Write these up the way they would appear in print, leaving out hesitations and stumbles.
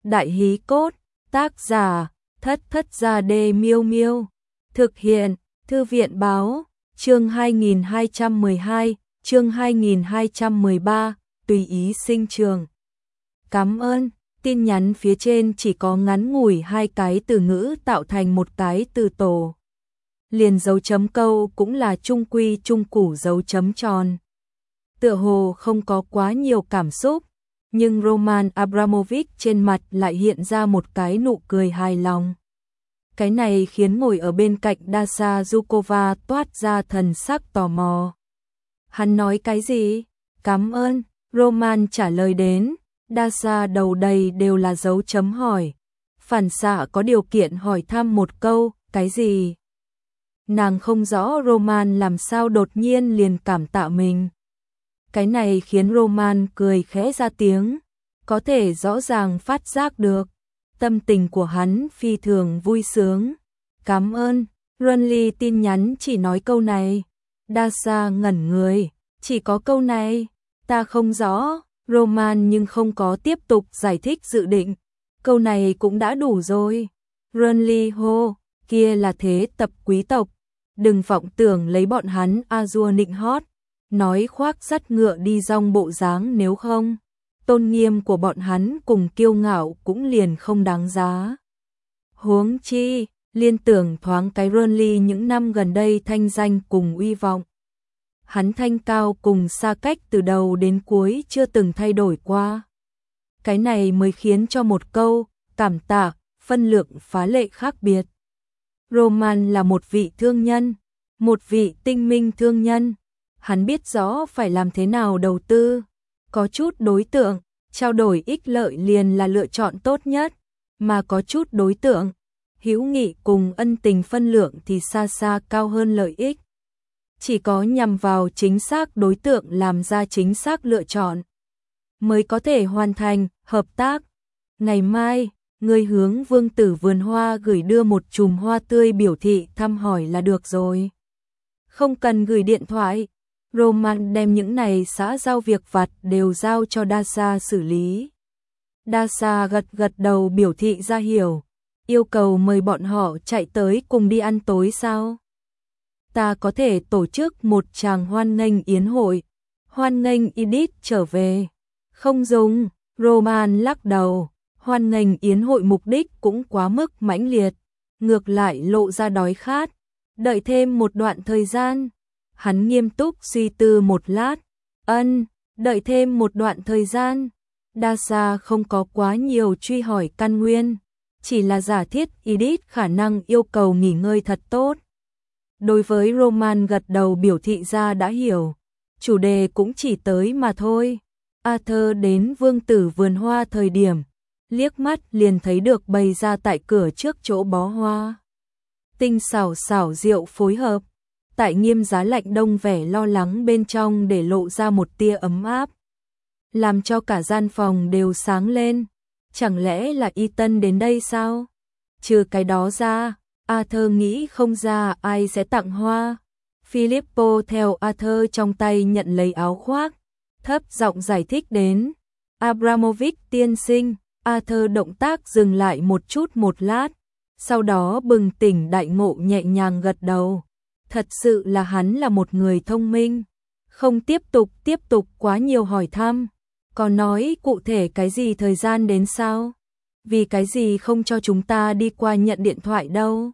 Đại hí cốt, tác giả, Thất Thất Gia Đê Miêu Miêu. Thực hiện, Thư viện báo, chương 2212, chương 2213, tùy ý sinh trường. Cảm ơn, tin nhắn phía trên chỉ có ngắn ngủi 2 cái từ ngữ tạo thành một cái từ tổ. Liền dấu chấm câu cũng là trung quy trung củ dấu chấm tròn. Tựa hồ không có quá nhiều cảm xúc, nhưng Roman Abramovich trên mặt lại hiện ra một cái nụ cười hài lòng. Cái này khiến ngồi ở bên cạnh Dasha Zhukova toát ra thần sắc tò mò. Hắn nói cái gì? Cảm ơn, Roman trả lời đến. Dasha đầu đầy đều là dấu chấm hỏi. Phản xạ có điều kiện hỏi thăm một câu, cái gì? Nàng không rõ Roman làm sao đột nhiên liền cảm tạ mình. Cái này khiến Roman cười khẽ ra tiếng, có thể rõ ràng phát giác được. Tâm tình của hắn phi thường vui sướng. Cảm ơn, Runley tin nhắn chỉ nói câu này. Dasha ngẩn người, chỉ có câu này, ta không rõ. Roman nhưng không có tiếp tục giải thích dự định. Câu này cũng đã đủ rồi. Runley hô, kia là thế tập quý tộc. Đừng vọng tưởng lấy bọn hắn Azure nịnh hót. Nói khoác dắt ngựa đi dong bộ dáng, nếu không tôn nghiêm của bọn hắn cùng kiêu ngạo cũng liền không đáng giá. Huống chi, liên tưởng thoáng cái Runley những năm gần đây thanh danh cùng uy vọng. Hắn thanh cao cùng xa cách từ đầu đến cuối chưa từng thay đổi qua. Cái này mới khiến cho một câu, cảm tạ, phân lượng phá lệ khác biệt. Roman là một vị thương nhân, một vị tinh minh thương nhân. Hắn biết rõ phải làm thế nào đầu tư. Có chút đối tượng, trao đổi ích lợi liền là lựa chọn tốt nhất, mà có chút đối tượng, hữu nghị cùng ân tình phân lượng thì xa xa cao hơn lợi ích. Chỉ có nhằm vào chính xác đối tượng làm ra chính xác lựa chọn, mới có thể hoàn thành hợp tác. Ngày mai, người hướng Vương tử vườn hoa gửi đưa một chùm hoa tươi biểu thị thăm hỏi là được rồi. Không cần gửi điện thoại. Roman đem những này xã giao việc vặt đều giao cho Dasha xử lý. Dasha gật gật đầu biểu thị ra hiểu, yêu cầu mời bọn họ chạy tới cùng đi ăn tối sao? Ta có thể tổ chức một tràng hoan nghênh yến hội, hoan nghênh Edith trở về. Không dùng, Roman lắc đầu, hoan nghênh yến hội mục đích cũng quá mức mãnh liệt, ngược lại lộ ra đói khát, đợi thêm một đoạn thời gian. Hắn nghiêm túc suy tư một lát, đợi thêm một đoạn thời gian. Dasha không có quá nhiều truy hỏi căn nguyên, chỉ là giả thiết Edith khả năng yêu cầu nghỉ ngơi thật tốt. Đối với Roman gật đầu biểu thị ra đã hiểu, chủ đề cũng chỉ tới mà thôi. Arthur đến Vương tử vườn hoa thời điểm, liếc mắt liền thấy được bày ra tại cửa trước chỗ bó hoa. Tinh xảo xảo diệu phối hợp. Tại Nghiêm Giá lạnh đông vẻ lo lắng bên trong để lộ ra một tia ấm áp, làm cho cả gian phòng đều sáng lên. Chẳng lẽ là Ethan đến đây sao? Trừ cái đó ra, Arthur nghĩ không ra ai sẽ tặng hoa. Filippo theo Arthur trong tay nhận lấy áo khoác, thấp giọng giải thích đến. Abramovich tiên sinh. Arthur động tác dừng lại một chút một lát, sau đó bừng tỉnh đại ngộ nhẹ nhàng gật đầu. Thật sự là hắn là một người thông minh, không tiếp tục quá nhiều hỏi thăm. Còn nói cụ thể cái gì thời gian đến sao? Vì cái gì không cho chúng ta đi qua nhận điện thoại đâu?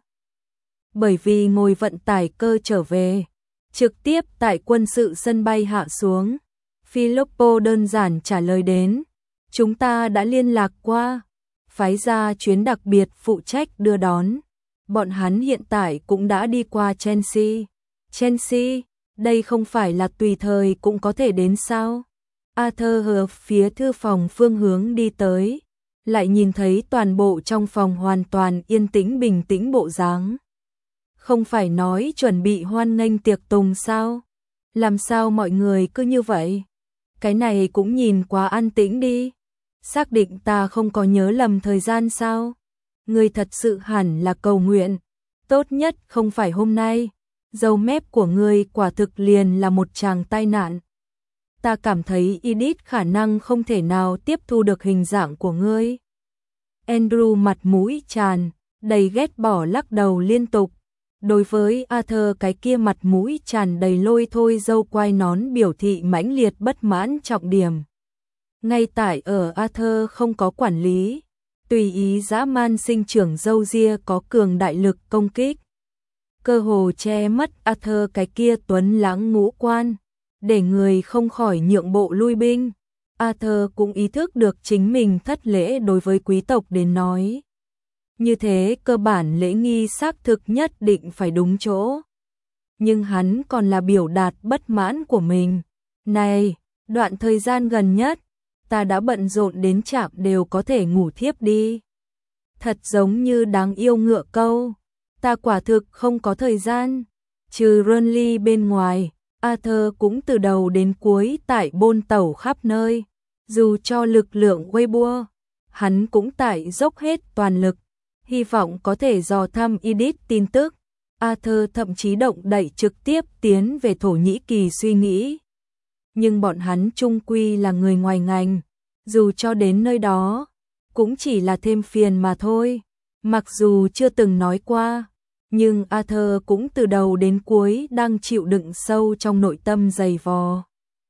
Bởi vì ngồi vận tải cơ trở về, trực tiếp tại quân sự sân bay hạ xuống. Filippo đơn giản trả lời đến. Chúng ta đã liên lạc qua, phái ra chuyến đặc biệt phụ trách đưa đón. Bọn hắn hiện tại cũng đã đi qua Chelsea. Chelsea, đây không phải là tùy thời cũng có thể đến sao? Arthur hướng phía thư phòng phương hướng đi tới, lại nhìn thấy toàn bộ trong phòng hoàn toàn yên tĩnh bình tĩnh bộ dáng. Không phải nói chuẩn bị hoan nghênh tiệc tùng sao? Làm sao mọi người cứ như vậy? Cái này cũng nhìn quá an tĩnh đi. Xác định ta không có nhớ lầm thời gian sao? Người thật sự hẳn là cầu nguyện. Tốt nhất không phải hôm nay. Dâu mép của ngươi quả thực liền là một tràng tai nạn. Ta cảm thấy Edith khả năng không thể nào tiếp thu được hình dạng của ngươi. Andrew mặt mũi tràn đầy ghét bỏ lắc đầu liên tục. Đối với Arthur cái kia mặt mũi tràn đầy lôi thôi râu quai nón biểu thị mãnh liệt bất mãn trọng điểm. Ngay tại ở Arthur không có quản lý, tùy ý dã man sinh trưởng râu ria có cường đại lực công kích. Cơ hồ che mất Arthur cái kia tuấn lãng ngũ quan, để người không khỏi nhượng bộ lui binh. Arthur cũng ý thức được chính mình thất lễ đối với quý tộc đến nói. Như thế cơ bản lễ nghi xác thực nhất định phải đúng chỗ. Nhưng hắn còn là biểu đạt bất mãn của mình. Này, đoạn thời gian gần nhất, ta đã bận rộn đến chạm đều có thể ngủ thiếp đi. Thật giống như đáng yêu ngựa câu. Ta quả thực không có thời gian. Trừ Renly bên ngoài, Arthur cũng từ đầu đến cuối tại bôn tẩu khắp nơi. Dù cho lực lượng Weibo, hắn cũng tại dốc hết toàn lực. Hy vọng có thể dò thăm Edith tin tức. Arthur thậm chí động đậy trực tiếp tiến về Thổ Nhĩ Kỳ suy nghĩ. Nhưng bọn hắn chung quy là người ngoài ngành. Dù cho đến nơi đó, cũng chỉ là thêm phiền mà thôi. Mặc dù chưa từng nói qua, nhưng Arthur cũng từ đầu đến cuối đang chịu đựng sâu trong nội tâm dày vò.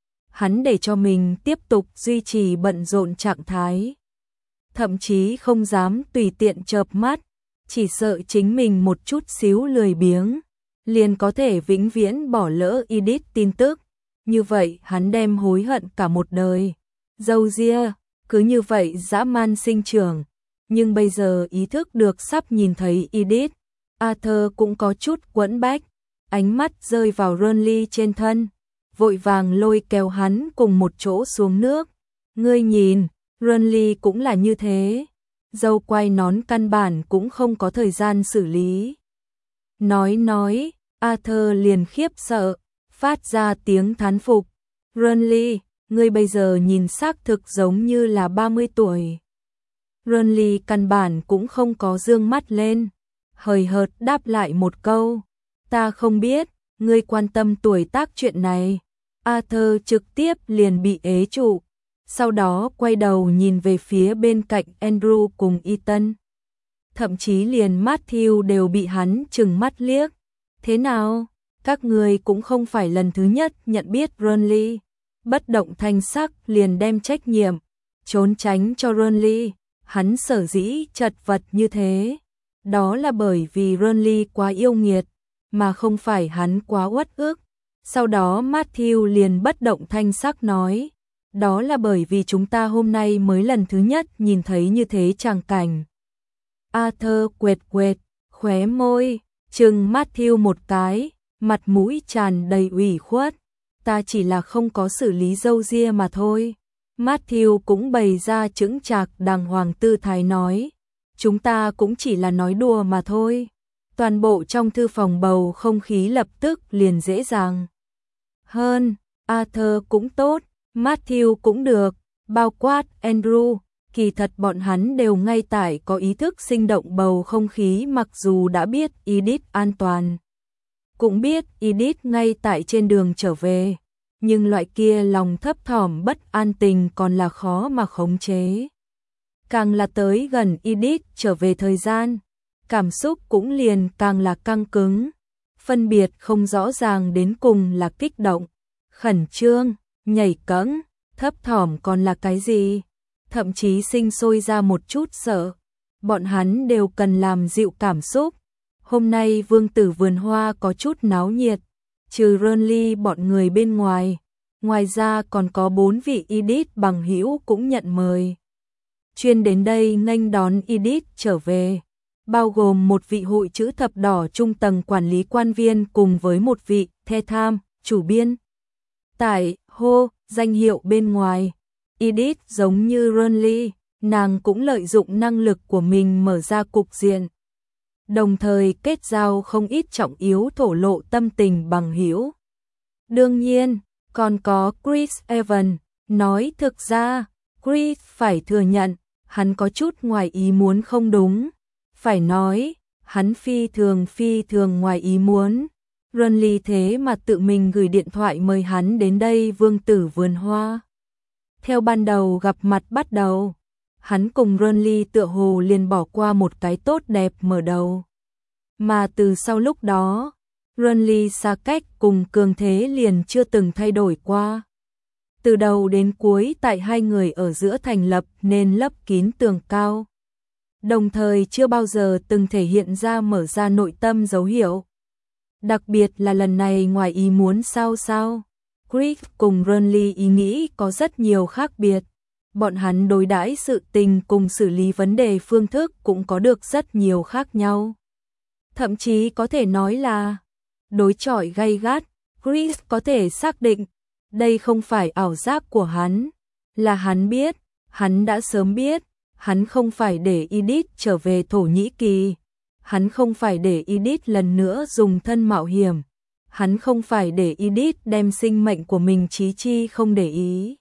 Hắn để cho mình tiếp tục duy trì bận rộn trạng thái. Thậm chí không dám tùy tiện chợp mắt, chỉ sợ chính mình một chút xíu lười biếng, liền có thể vĩnh viễn bỏ lỡ Edith tin tức. Như vậy hắn đem hối hận cả một đời. Râu ria, cứ như vậy dã man sinh trưởng. Nhưng bây giờ ý thức được sắp nhìn thấy Edith, Arthur cũng có chút quẫn bách, ánh mắt rơi vào Renly trên thân, vội vàng lôi kéo hắn cùng một chỗ xuống nước. Ngươi nhìn, Renly cũng là như thế, dâu quai nón căn bản cũng không có thời gian xử lý. Nói, Arthur liền khiếp sợ, phát ra tiếng thán phục. Renly, ngươi bây giờ nhìn xác thực giống như là 30 tuổi. Renly căn bản cũng không có dương mắt lên, hời hợt đáp lại một câu. Ta không biết, ngươi quan tâm tuổi tác chuyện này. Arthur trực tiếp liền bị ế trụ. Sau đó quay đầu nhìn về phía bên cạnh Andrew cùng Ethan. Thậm chí liền Matthew đều bị hắn trừng mắt liếc. Thế nào? Các người cũng không phải lần thứ nhất nhận biết Renly. Bất động thanh sắc liền đem trách nhiệm trốn tránh cho Renly. Hắn sở dĩ chật vật như thế, đó là bởi vì Renly quá yêu nghiệt, mà không phải hắn quá uất ức. Sau đó Matthew liền bất động thanh sắc nói, đó là bởi vì chúng ta hôm nay mới lần thứ nhất nhìn thấy như thế tràng cảnh. Arthur quệt quệt, khóe môi, trừng Matthew một cái, mặt mũi tràn đầy ủy khuất. Ta chỉ là không có xử lý râu ria mà thôi. Matthew cũng bày ra chững chạc đàng hoàng tư thái nói, chúng ta cũng chỉ là nói đùa mà thôi. Toàn bộ trong thư phòng bầu không khí lập tức liền dễ dàng hơn. Arthur cũng tốt, Matthew cũng được, bao quát Andrew, kỳ thật bọn hắn đều ngay tại có ý thức sinh động bầu không khí. Mặc dù đã biết Edith an toàn, cũng biết Edith ngay tại trên đường trở về, nhưng loại kia lòng thấp thỏm bất an tình còn là khó mà khống chế. Càng là tới gần Edith trở về thời gian, cảm xúc cũng liền càng là căng cứng, phân biệt không rõ ràng đến cùng là kích động, khẩn trương, nhảy cẫng, thấp thỏm còn là cái gì, thậm chí sinh sôi ra một chút sợ. Bọn hắn đều cần làm dịu cảm xúc. Hôm nay vương tử vườn hoa có chút náo nhiệt, trừ Renly bọn người bên ngoài, ngoài ra còn có 4 vị Edith bằng hữu cũng nhận mời. Chuyên đến đây nghênh đón Edith trở về, bao gồm một vị hội chữ thập đỏ trung tầng quản lý quan viên cùng với một vị The Tham, chủ biên. Tại hô, danh hiệu bên ngoài, Edith giống như Renly, nàng cũng lợi dụng năng lực của mình mở ra cục diện. Đồng thời kết giao không ít trọng yếu thổ lộ tâm tình bằng hữu. Đương nhiên, còn có Chris Evans, nói thực ra, Chris phải thừa nhận, hắn có chút ngoài ý muốn không đúng. Phải nói, hắn phi thường ngoài ý muốn. Renly thế mà tự mình gửi điện thoại mời hắn đến đây vương tử vườn hoa. Theo ban đầu gặp mặt bắt đầu, hắn cùng Renly tựa hồ liền bỏ qua một cái tốt đẹp mở đầu. Mà từ sau lúc đó, Renly xa cách cùng cường thế liền chưa từng thay đổi qua. Từ đầu đến cuối tại hai người ở giữa thành lập nên lấp kín tường cao. Đồng thời chưa bao giờ từng thể hiện ra mở ra nội tâm dấu hiệu. Đặc biệt là lần này ngoài ý muốn sao. Krieg cùng Renly ý nghĩ có rất nhiều khác biệt. Bọn hắn đối đãi sự tình cùng xử lý vấn đề phương thức cũng có được rất nhiều khác nhau. Thậm chí có thể nói là đối chọi gay gắt. Krieg có thể xác định đây không phải ảo giác của hắn, là hắn biết, hắn đã sớm biết, hắn không phải để Edith trở về Thổ Nhĩ Kỳ, hắn không phải để Edith lần nữa dùng thân mạo hiểm, hắn không phải để Edith đem sinh mệnh của mình chí chi không để ý.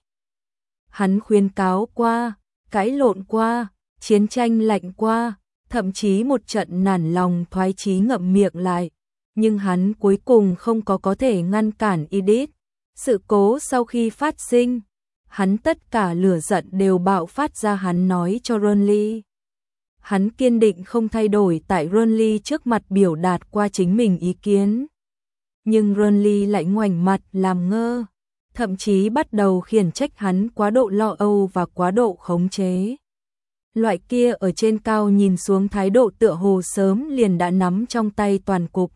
Hắn khuyên cáo qua, cãi lộn qua, chiến tranh lạnh qua, thậm chí một trận nản lòng thoái chí ngậm miệng lại, nhưng hắn cuối cùng không có thể ngăn cản Edith. Sự cố sau khi phát sinh, hắn tất cả lửa giận đều bạo phát ra, hắn nói cho Renly. Hắn kiên định không thay đổi tại Renly trước mặt biểu đạt qua chính mình ý kiến. Nhưng Renly lại ngoảnh mặt làm ngơ, thậm chí bắt đầu khiển trách hắn quá độ lo âu và quá độ khống chế. Loại kia ở trên cao nhìn xuống thái độ tựa hồ sớm liền đã nắm trong tay toàn cục.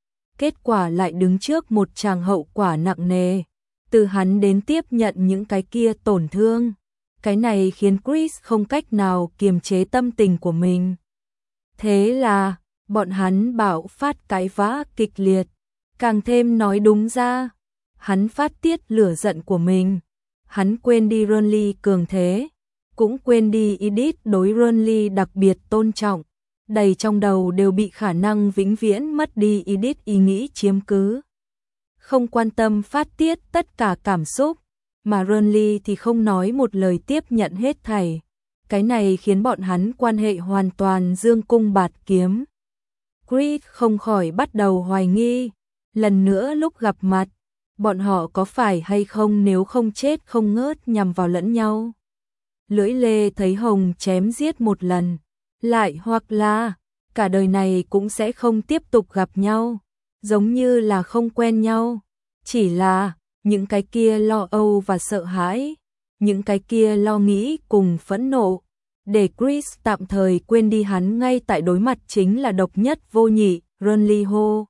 Kết quả lại đứng trước một tràng hậu quả nặng nề, từ hắn đến tiếp nhận những cái kia tổn thương. Cái này khiến Chris không cách nào kiềm chế tâm tình của mình. Thế là, bọn hắn bạo phát cãi vã kịch liệt, càng thêm nói đúng ra. Hắn phát tiết lửa giận của mình, hắn quên đi Renly cường thế, cũng quên đi Edith đối Renly đặc biệt tôn trọng. Đầy trong đầu đều bị khả năng vĩnh viễn mất đi Edith ý nghĩ chiếm cứ. Không quan tâm phát tiết tất cả cảm xúc, mà Renly thì không nói một lời tiếp nhận hết thảy. Cái này khiến bọn hắn quan hệ hoàn toàn dương cung bạt kiếm. Creed không khỏi bắt đầu hoài nghi, lần nữa lúc gặp mặt, bọn họ có phải hay không nếu không chết không ngớt nhằm vào lẫn nhau. Lưỡi lê thấy hồng chém giết một lần, lại hoặc là cả đời này cũng sẽ không tiếp tục gặp nhau, giống như là không quen nhau. Chỉ là những cái kia lo âu và sợ hãi, những cái kia lo nghĩ cùng phẫn nộ, để Chris tạm thời quên đi hắn ngay tại đối mặt chính là độc nhất vô nhị, Renly hô.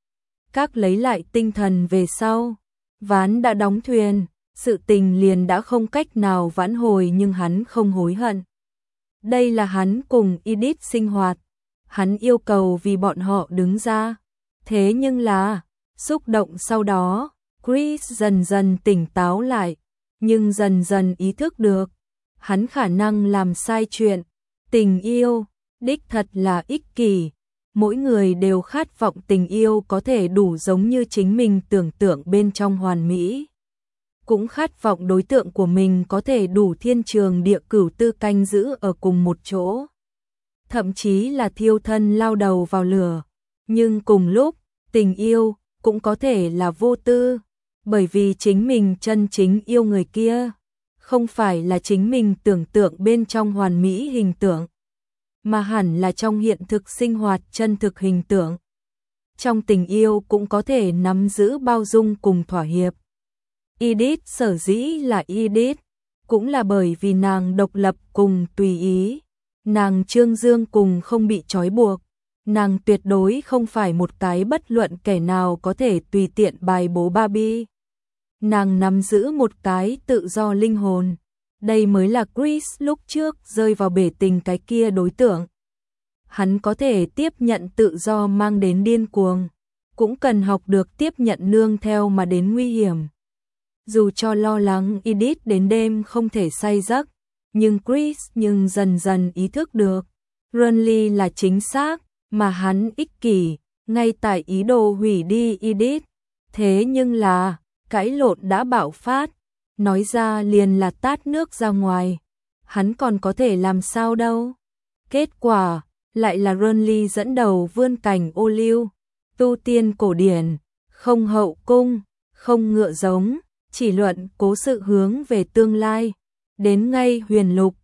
Các lấy lại tinh thần về sau, ván đã đóng thuyền, sự tình liền đã không cách nào vãn hồi, nhưng hắn không hối hận. Đây là hắn cùng Edith sinh hoạt, hắn yêu cầu vì bọn họ đứng ra. Thế nhưng là, xúc động sau đó, Chris dần dần tỉnh táo lại, nhưng dần dần ý thức được, hắn khả năng làm sai chuyện. Tình yêu, đích thật là ích kỷ, mỗi người đều khát vọng tình yêu có thể đủ giống như chính mình tưởng tượng bên trong hoàn mỹ. Cũng khát vọng đối tượng của mình có thể đủ thiên trường địa cửu tư canh giữ ở cùng một chỗ. Thậm chí là thiêu thân lao đầu vào lửa. Nhưng cùng lúc, tình yêu cũng có thể là vô tư, bởi vì chính mình chân chính yêu người kia, không phải là chính mình tưởng tượng bên trong hoàn mỹ hình tượng, mà hẳn là trong hiện thực sinh hoạt chân thực hình tượng. Trong tình yêu cũng có thể nắm giữ bao dung cùng thỏa hiệp. Edith sở dĩ là Edith, cũng là bởi vì nàng độc lập cùng tùy ý, nàng trương dương cùng không bị trói buộc. Nàng tuyệt đối không phải một cái bất luận kẻ nào có thể tùy tiện bài bố Barbie. Nàng nắm giữ một cái tự do linh hồn. Đây mới là Chris lúc trước rơi vào bể tình cái kia đối tượng. Hắn có thể tiếp nhận tự do mang đến điên cuồng, cũng cần học được tiếp nhận nương theo mà đến nguy hiểm. Dù cho lo lắng Edith đến đêm không thể say giấc, nhưng Chris dần dần ý thức được, Renly là chính xác, mà hắn ích kỷ, ngay tại ý đồ hủy đi Edith. Thế nhưng là, cãi lộn đã bạo phát, nói ra liền là tát nước ra ngoài. Hắn còn có thể làm sao đâu. Kết quả, lại là Renly dẫn đầu vươn cành ô liu, tu tiên cổ điển, không hậu cung, không ngựa giống, chỉ luận cố sự hướng về tương lai. Đến ngay huyền lục,